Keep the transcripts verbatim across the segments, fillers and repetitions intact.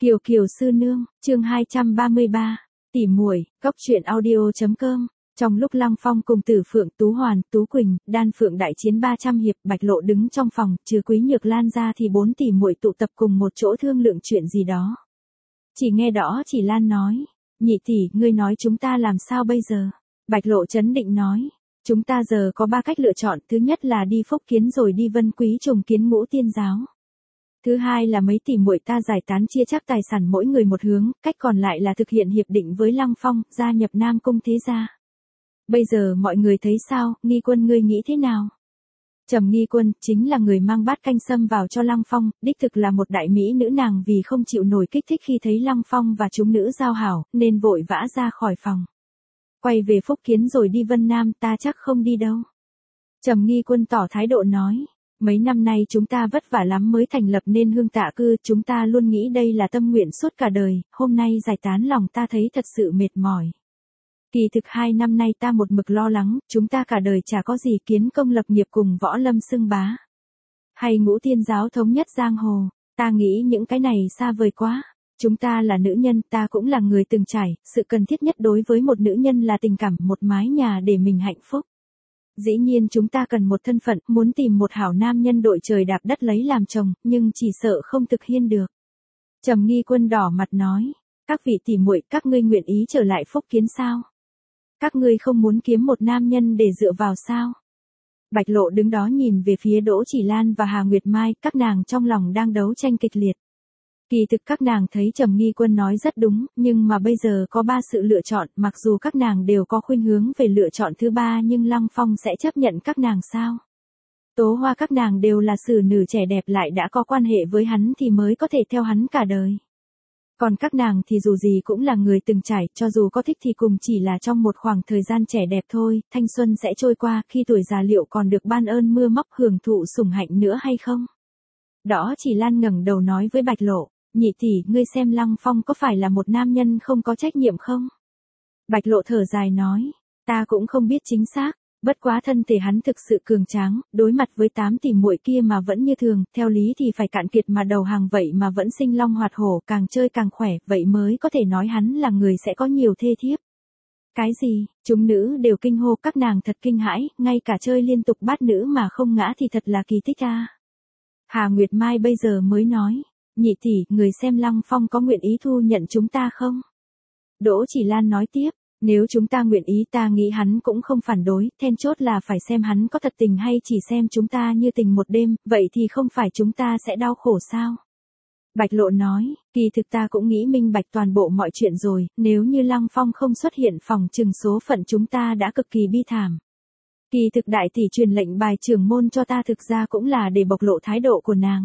Kiều Kiều sư nương, chương hai trăm ba mươi ba, tỉ muội, góc truyện audio.com. Trong lúc Lăng Phong cùng Tử Phượng, Tú Hoàn, Tú Quỳnh, Đan Phượng đại chiến ba trăm hiệp, Bạch Lộ đứng trong phòng, trừ Quý Nhược Lan ra thì bốn tỉ muội tụ tập cùng một chỗ thương lượng chuyện gì đó. Chỉ nghe Đỏ Chỉ Lan nói, nhị tỷ, ngươi nói chúng ta làm sao bây giờ? Bạch Lộ trấn định nói, chúng ta giờ có ba cách lựa chọn, thứ nhất là đi Phúc Kiến rồi đi Vân Quý trùng kiến Ngũ Tiên giáo. Thứ hai là mấy tỷ muội ta giải tán chia chắc tài sản mỗi người một hướng, cách còn lại là thực hiện hiệp định với Lăng Phong, gia nhập Nam Cung thế gia. Bây giờ mọi người thấy sao, Nghi Quân ngươi nghĩ thế nào? Trầm Nghi Quân chính là người mang bát canh sâm vào cho Lăng Phong, đích thực là một đại mỹ nữ, nàng vì không chịu nổi kích thích khi thấy Lăng Phong và chúng nữ giao hảo, nên vội vã ra khỏi phòng. Quay về Phúc Kiến rồi đi Vân Nam, ta chắc không đi đâu. Trầm Nghi Quân tỏ thái độ nói. Mấy năm nay chúng ta vất vả lắm mới thành lập nên Hương Tạ Cư, chúng ta luôn nghĩ đây là tâm nguyện suốt cả đời, hôm nay giải tán lòng ta thấy thật sự mệt mỏi. Kỳ thực hai năm nay ta một mực lo lắng, chúng ta cả đời chả có gì kiến công lập nghiệp cùng võ lâm xưng bá. Hay Ngũ Tiên giáo thống nhất giang hồ, ta nghĩ những cái này xa vời quá. Chúng ta là nữ nhân, ta cũng là người từng trải, sự cần thiết nhất đối với một nữ nhân là tình cảm, một mái nhà để mình hạnh phúc. Dĩ nhiên chúng ta cần một thân phận, muốn tìm một hảo nam nhân đội trời đạp đất lấy làm chồng, nhưng chỉ sợ không thực hiện được. Trầm Nghi Quân đỏ mặt nói, các vị tỷ muội, các ngươi nguyện ý trở lại Phúc Kiến sao? Các ngươi không muốn kiếm một nam nhân để dựa vào sao? Bạch Lộ đứng đó nhìn về phía Đỗ Chỉ Lan và Hà Nguyệt Mai, các nàng trong lòng đang đấu tranh kịch liệt. Kỳ thực các nàng thấy Trầm Nghi Quân nói rất đúng, nhưng mà bây giờ có ba sự lựa chọn, mặc dù các nàng đều có khuynh hướng về lựa chọn thứ ba nhưng Lăng Phong sẽ chấp nhận các nàng sao? Tố Hoa các nàng đều là xử nữ trẻ đẹp lại đã có quan hệ với hắn thì mới có thể theo hắn cả đời. Còn các nàng thì dù gì cũng là người từng trải, cho dù có thích thì cùng chỉ là trong một khoảng thời gian trẻ đẹp thôi, thanh xuân sẽ trôi qua, khi tuổi già liệu còn được ban ơn mưa móc hưởng thụ sủng hạnh nữa hay không? Đỏ Chỉ Lan ngẩng đầu nói với Bạch Lộ. Nhị tỷ, ngươi xem Lăng Phong có phải là một nam nhân không có trách nhiệm không? Bạch Lộ thở dài nói, ta cũng không biết chính xác, bất quá thân thể hắn thực sự cường tráng, đối mặt với tám tỷ muội kia mà vẫn như thường, theo lý thì phải cạn kiệt mà đầu hàng vậy mà vẫn sinh long hoạt hổ, càng chơi càng khỏe, vậy mới có thể nói hắn là người sẽ có nhiều thê thiếp. Cái gì, chúng nữ đều kinh hô, các nàng thật kinh hãi, ngay cả chơi liên tục bát nữ mà không ngã thì thật là kỳ tích a. Hà Nguyệt Mai bây giờ mới nói. Nhị tỷ, người xem Lăng Phong có nguyện ý thu nhận chúng ta không? Đỗ Chỉ Lan nói tiếp, nếu chúng ta nguyện ý ta nghĩ hắn cũng không phản đối, then chốt là phải xem hắn có thật tình hay chỉ xem chúng ta như tình một đêm, vậy thì không phải chúng ta sẽ đau khổ sao? Bạch Lộ nói, kỳ thực ta cũng nghĩ minh bạch toàn bộ mọi chuyện rồi, nếu như Lăng Phong không xuất hiện phòng chừng số phận chúng ta đã cực kỳ bi thảm. Kỳ thực đại tỷ truyền lệnh bài trưởng môn cho ta thực ra cũng là để bộc lộ thái độ của nàng.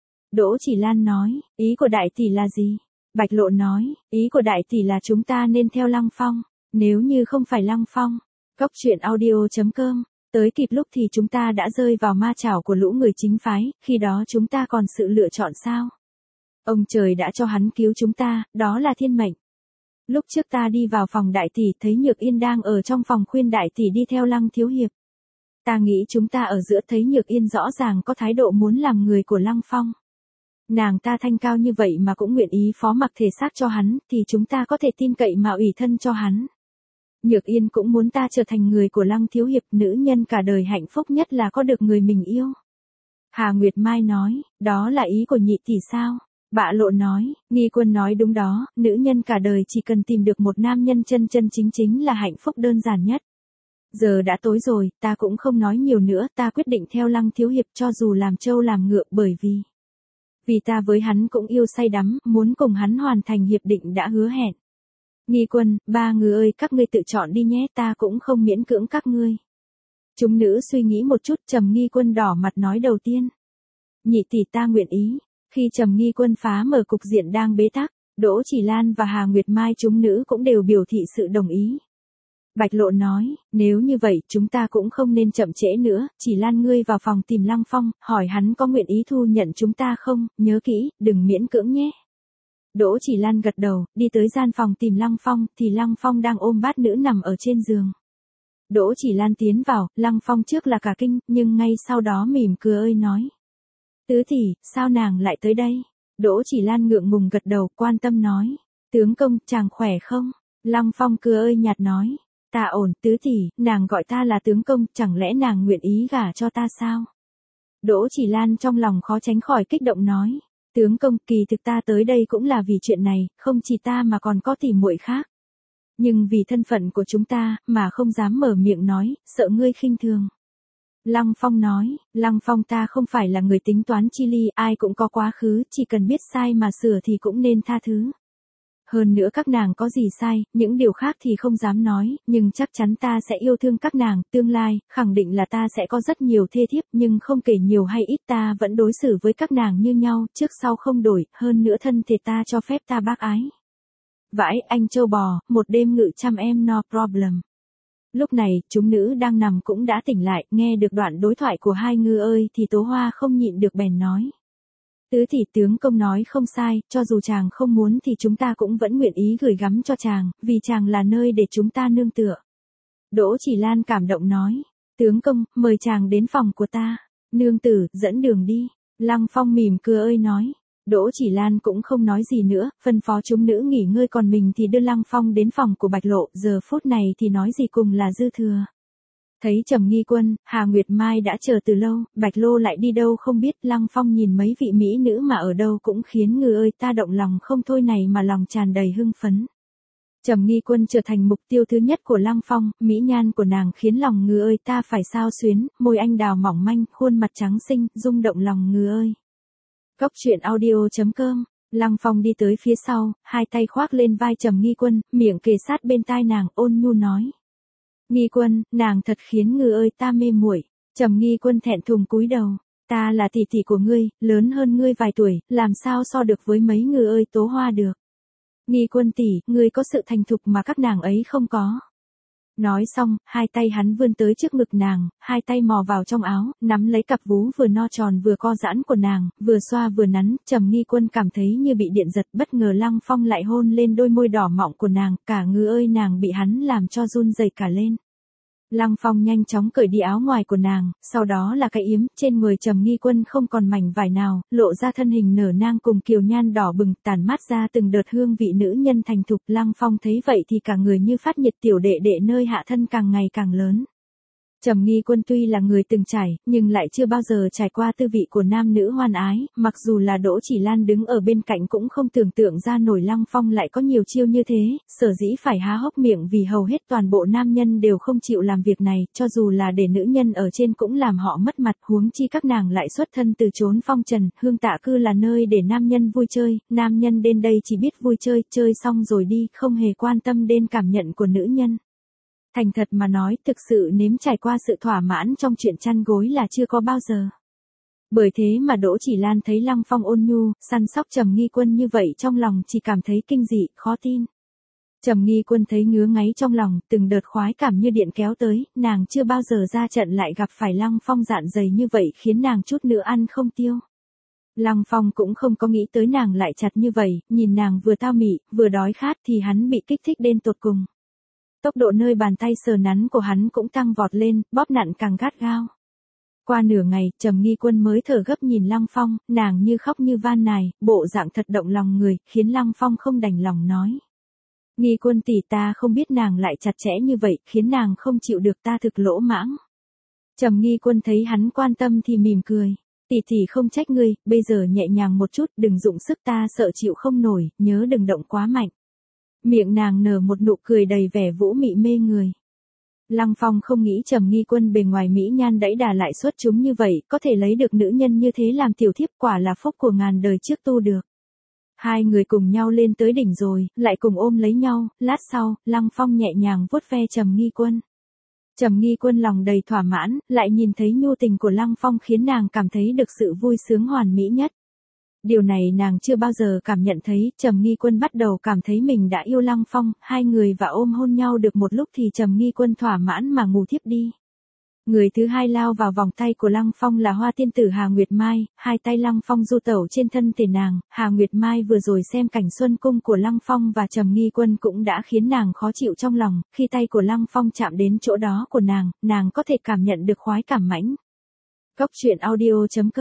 Đỗ Chỉ Lan nói, ý của đại tỷ là gì? Bạch Lộ nói, ý của đại tỷ là chúng ta nên theo Lăng Phong, nếu như không phải Lăng Phong. Góc truyện audio.com, tới kịp lúc thì chúng ta đã rơi vào ma chảo của lũ người chính phái, khi đó chúng ta còn sự lựa chọn sao? Ông trời đã cho hắn cứu chúng ta, đó là thiên mệnh. Lúc trước ta đi vào phòng đại tỷ thấy Nhược Yên đang ở trong phòng khuyên đại tỷ đi theo Lăng thiếu hiệp. Ta nghĩ chúng ta ở giữa thấy Nhược Yên rõ ràng có thái độ muốn làm người của Lăng Phong. Nàng ta thanh cao như vậy mà cũng nguyện ý phó mặc thể xác cho hắn, thì chúng ta có thể tin cậy mà ủy thân cho hắn. Nhược Yên cũng muốn ta trở thành người của Lăng thiếu hiệp, nữ nhân cả đời hạnh phúc nhất là có được người mình yêu. Hà Nguyệt Mai nói, đó là ý của nhị tỷ sao? Bạ Lộ nói, Nghi Quân nói đúng đó, nữ nhân cả đời chỉ cần tìm được một nam nhân chân chân chính chính là hạnh phúc đơn giản nhất. Giờ đã tối rồi, ta cũng không nói nhiều nữa, ta quyết định theo Lăng thiếu hiệp cho dù làm trâu làm ngựa, bởi vì Vì ta với hắn cũng yêu say đắm, muốn cùng hắn hoàn thành hiệp định đã hứa hẹn. Nghi Quân, ba người ơi, các ngươi tự chọn đi nhé, ta cũng không miễn cưỡng các ngươi. Chúng nữ suy nghĩ một chút, Trầm Nghi Quân đỏ mặt nói đầu tiên. Nhị tỷ, ta nguyện ý. Khi Trầm Nghi Quân phá mở cục diện đang bế tắc, Đỗ Chỉ Lan và Hà Nguyệt Mai chúng nữ cũng đều biểu thị sự đồng ý. Bạch Lộ nói, nếu như vậy chúng ta cũng không nên chậm trễ nữa, Chỉ Lan ngươi vào phòng tìm Lăng Phong, hỏi hắn có nguyện ý thu nhận chúng ta không, nhớ kỹ, đừng miễn cưỡng nhé. Đỗ Chỉ Lan gật đầu, đi tới gian phòng tìm Lăng Phong, thì Lăng Phong đang ôm bát nữ nằm ở trên giường. Đỗ Chỉ Lan tiến vào, Lăng Phong trước là cả kinh, nhưng ngay sau đó mỉm cười ơi nói. Tứ tỷ, sao nàng lại tới đây? Đỗ Chỉ Lan ngượng ngùng gật đầu, quan tâm nói. Tướng công, chàng khỏe không? Lăng Phong cười ơi nhạt nói. Ta ổn, tứ tỷ, nàng gọi ta là tướng công, chẳng lẽ nàng nguyện ý gả cho ta sao? Đỗ Chỉ Lan trong lòng khó tránh khỏi kích động nói. Tướng công, kỳ thực ta tới đây cũng là vì chuyện này, không chỉ ta mà còn có tỷ muội khác. Nhưng vì thân phận của chúng ta, mà không dám mở miệng nói, sợ ngươi khinh thường. Lăng Phong nói, Lăng Phong ta không phải là người tính toán chi ly, ai cũng có quá khứ, chỉ cần biết sai mà sửa thì cũng nên tha thứ. Hơn nữa các nàng có gì sai, những điều khác thì không dám nói, nhưng chắc chắn ta sẽ yêu thương các nàng, tương lai, khẳng định là ta sẽ có rất nhiều thê thiếp, nhưng không kể nhiều hay ít ta vẫn đối xử với các nàng như nhau, trước sau không đổi, hơn nữa thân thể ta cho phép ta bác ái. Vãi, anh châu bò, một đêm ngự trăm em no problem. Lúc này, chúng nữ đang nằm cũng đã tỉnh lại, nghe được đoạn đối thoại của hai ngư ơi thì Tố Hoa không nhịn được bèn nói. Tứ tỷ tướng công nói không sai, cho dù chàng không muốn thì chúng ta cũng vẫn nguyện ý gửi gắm cho chàng, vì chàng là nơi để chúng ta nương tựa. Đỗ Chỉ Lan cảm động nói, tướng công, mời chàng đến phòng của ta, nương tử, dẫn đường đi. Lăng Phong mỉm cười ơi nói. Đỗ Chỉ Lan cũng không nói gì nữa, phân phó chúng nữ nghỉ ngơi còn mình thì đưa Lăng Phong đến phòng của Bạch Lộ, giờ phút này thì nói gì cùng là dư thừa. Thấy Trầm Nghi Quân, Hà Nguyệt Mai đã chờ từ lâu, Bạch Lô lại đi đâu không biết, Lăng Phong nhìn mấy vị mỹ nữ mà ở đâu cũng khiến người ơi ta động lòng không thôi này mà lòng tràn đầy hưng phấn. Trầm Nghi Quân trở thành mục tiêu thứ nhất của Lăng Phong, mỹ nhan của nàng khiến lòng người ơi ta phải sao xuyến, môi anh đào mỏng manh, khuôn mặt trắng xinh, rung động lòng người ơi. Cốc truyện audio chấm com. Lăng Phong đi tới phía sau, hai tay khoác lên vai Trầm Nghi Quân, miệng kề sát bên tai nàng, ôn nhu nói. Nghi Quân, nàng thật khiến người ơi ta mê muội. Trầm Nghi Quân thẹn thùng cúi đầu. Ta là tỷ tỷ của ngươi, lớn hơn ngươi vài tuổi, làm sao so được với mấy người ơi Tố Hoa được. Nghi Quân tỷ, ngươi có sự thành thục mà các nàng ấy không có. Nói xong, hai tay hắn vươn tới trước ngực nàng, hai tay mò vào trong áo, nắm lấy cặp vú vừa no tròn vừa co giãn của nàng, vừa xoa vừa nắn, Trầm Nghi Quân cảm thấy như bị điện giật, bất ngờ Lăng Phong lại hôn lên đôi môi đỏ mọng của nàng, cả ngư ơi nàng bị hắn làm cho run rẩy cả lên. Lăng Phong nhanh chóng cởi đi áo ngoài của nàng, sau đó là cái yếm, trên người Trầm Nghi Quân không còn mảnh vải nào, lộ ra thân hình nở nang cùng kiều nhan đỏ bừng, tản mát ra từng đợt hương vị nữ nhân thành thục. Lăng Phong thấy vậy thì cả người như phát nhiệt, tiểu đệ đệ nơi hạ thân càng ngày càng lớn. Trầm Nghi Quân tuy là người từng trải, nhưng lại chưa bao giờ trải qua tư vị của nam nữ hoan ái, mặc dù là Đỗ Chỉ Lan đứng ở bên cạnh cũng không tưởng tượng ra nổi Lăng Phong lại có nhiều chiêu như thế, sở dĩ phải há hốc miệng vì hầu hết toàn bộ nam nhân đều không chịu làm việc này, cho dù là để nữ nhân ở trên cũng làm họ mất mặt, huống chi các nàng lại xuất thân từ chốn phong trần, Hương Tạ Cư là nơi để nam nhân vui chơi, nam nhân đến đây chỉ biết vui chơi, chơi xong rồi đi, không hề quan tâm đến cảm nhận của nữ nhân. Thành thật mà nói, thực sự nếm trải qua sự thỏa mãn trong chuyện chăn gối là chưa có bao giờ. Bởi thế mà Đỗ Chỉ Lan thấy Lăng Phong ôn nhu, săn sóc Trầm Nghi Quân như vậy trong lòng chỉ cảm thấy kinh dị, khó tin. Trầm Nghi Quân thấy ngứa ngáy trong lòng, từng đợt khoái cảm như điện kéo tới, nàng chưa bao giờ ra trận lại gặp phải Lăng Phong dạn dày như vậy khiến nàng chút nữa ăn không tiêu. Lăng Phong cũng không có nghĩ tới nàng lại chặt như vậy, nhìn nàng vừa tao mị, vừa đói khát thì hắn bị kích thích đến tột cùng. Tốc độ nơi bàn tay sờ nắn của hắn cũng tăng vọt lên, bóp nặn càng gắt gao. Qua nửa ngày, Trầm Nghi Quân mới thở gấp nhìn Lăng Phong, nàng như khóc như van nài, bộ dạng thật động lòng người, khiến Lăng Phong không đành lòng nói. Nghi Quân tỷ, ta không biết nàng lại chặt chẽ như vậy, khiến nàng không chịu được, ta thực lỗ mãng. Trầm Nghi Quân thấy hắn quan tâm thì mỉm cười. Tỷ tỷ không trách ngươi, bây giờ nhẹ nhàng một chút, đừng dụng sức, ta sợ chịu không nổi, nhớ đừng động quá mạnh. Miệng nàng nở một nụ cười đầy vẻ vũ mị mê người. Lăng Phong không nghĩ Trầm Nghi Quân bề ngoài mỹ nhan đẫy đà lại xuất chúng như vậy, có thể lấy được nữ nhân như thế làm tiểu thiếp, quả là phúc của ngàn đời trước tu được. Hai người cùng nhau lên tới đỉnh rồi, lại cùng ôm lấy nhau, lát sau, Lăng Phong nhẹ nhàng vuốt ve Trầm Nghi Quân. Trầm Nghi Quân lòng đầy thỏa mãn, lại nhìn thấy nhu tình của Lăng Phong khiến nàng cảm thấy được sự vui sướng hoàn mỹ nhất. Điều này nàng chưa bao giờ cảm nhận thấy, Trầm Nghi Quân bắt đầu cảm thấy mình đã yêu Lăng Phong, hai người và ôm hôn nhau được một lúc thì Trầm Nghi Quân thỏa mãn mà ngủ thiếp đi. Người thứ hai lao vào vòng tay của Lăng Phong là Hoa Tiên Tử Hà Nguyệt Mai, hai tay Lăng Phong du tẩu trên thân thể nàng, Hà Nguyệt Mai vừa rồi xem cảnh xuân cung của Lăng Phong và Trầm Nghi Quân cũng đã khiến nàng khó chịu trong lòng, khi tay của Lăng Phong chạm đến chỗ đó của nàng, nàng có thể cảm nhận được khoái cảm mãnh. Cốc truyện audio chấm com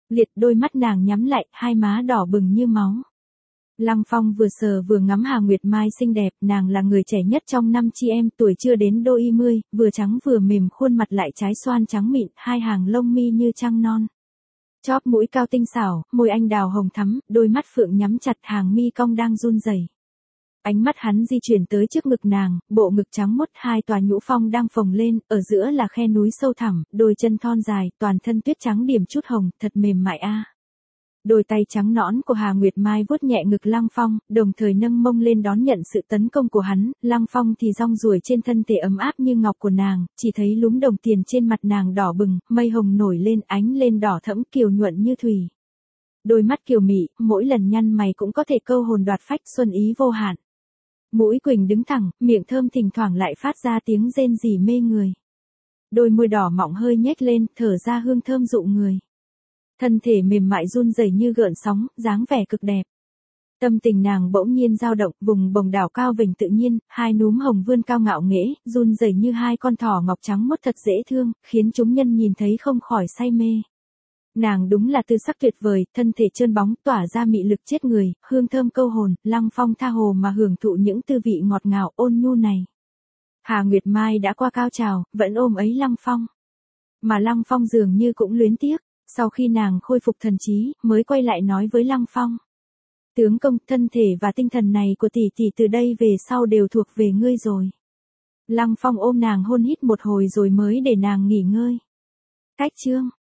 liệt, đôi mắt nàng nhắm lại, hai má đỏ bừng như máu. Lăng Phong vừa sờ vừa ngắm Hà Nguyệt Mai xinh đẹp, nàng là người trẻ nhất trong năm chị em, tuổi chưa đến đôi y mươi, vừa trắng vừa mềm, khuôn mặt lại trái xoan trắng mịn, hai hàng lông mi như trăng non. Chóp mũi cao tinh xảo, môi anh đào hồng thắm, đôi mắt phượng nhắm chặt, hàng mi cong đang run rẩy. Ánh mắt hắn di chuyển tới trước ngực nàng, bộ ngực trắng muốt, hai tòa nhũ phong đang phồng lên, ở giữa là khe núi sâu thẳm, đôi chân thon dài, toàn thân tuyết trắng điểm chút hồng, thật mềm mại a. Đôi tay trắng nõn của Hà Nguyệt Mai vuốt nhẹ ngực Lăng Phong, đồng thời nâng mông lên đón nhận sự tấn công của hắn, Lăng Phong thì rong ruổi trên thân thể ấm áp như ngọc của nàng, chỉ thấy lúm đồng tiền trên mặt nàng đỏ bừng, mây hồng nổi lên, ánh lên đỏ thẫm kiều nhuận như thủy. Đôi mắt kiều mị, mỗi lần nhăn mày cũng có thể câu hồn đoạt phách, xuân ý vô hạn. Mũi Quỳnh đứng thẳng, miệng thơm thỉnh thoảng lại phát ra tiếng rên rỉ mê người. Đôi môi đỏ mọng hơi nhếch lên, thở ra hương thơm dụ người. Thân thể mềm mại run rẩy như gợn sóng, dáng vẻ cực đẹp. Tâm tình nàng bỗng nhiên dao động, vùng bồng đảo cao vểnh tự nhiên, hai núm hồng vươn cao ngạo nghễ, run rẩy như hai con thỏ ngọc trắng muốt thật dễ thương, khiến chúng nhân nhìn thấy không khỏi say mê. Nàng đúng là tư sắc tuyệt vời, thân thể trơn bóng, tỏa ra mị lực chết người, hương thơm câu hồn, Lăng Phong tha hồ mà hưởng thụ những tư vị ngọt ngào ôn nhu này. Hà Nguyệt Mai đã qua cao trào, vẫn ôm ấy Lăng Phong. Mà Lăng Phong dường như cũng luyến tiếc, sau khi nàng khôi phục thần trí, mới quay lại nói với Lăng Phong. Tướng công, thân thể và tinh thần này của tỷ tỷ từ đây về sau đều thuộc về ngươi rồi. Lăng Phong ôm nàng hôn hít một hồi rồi mới để nàng nghỉ ngơi. Cách chương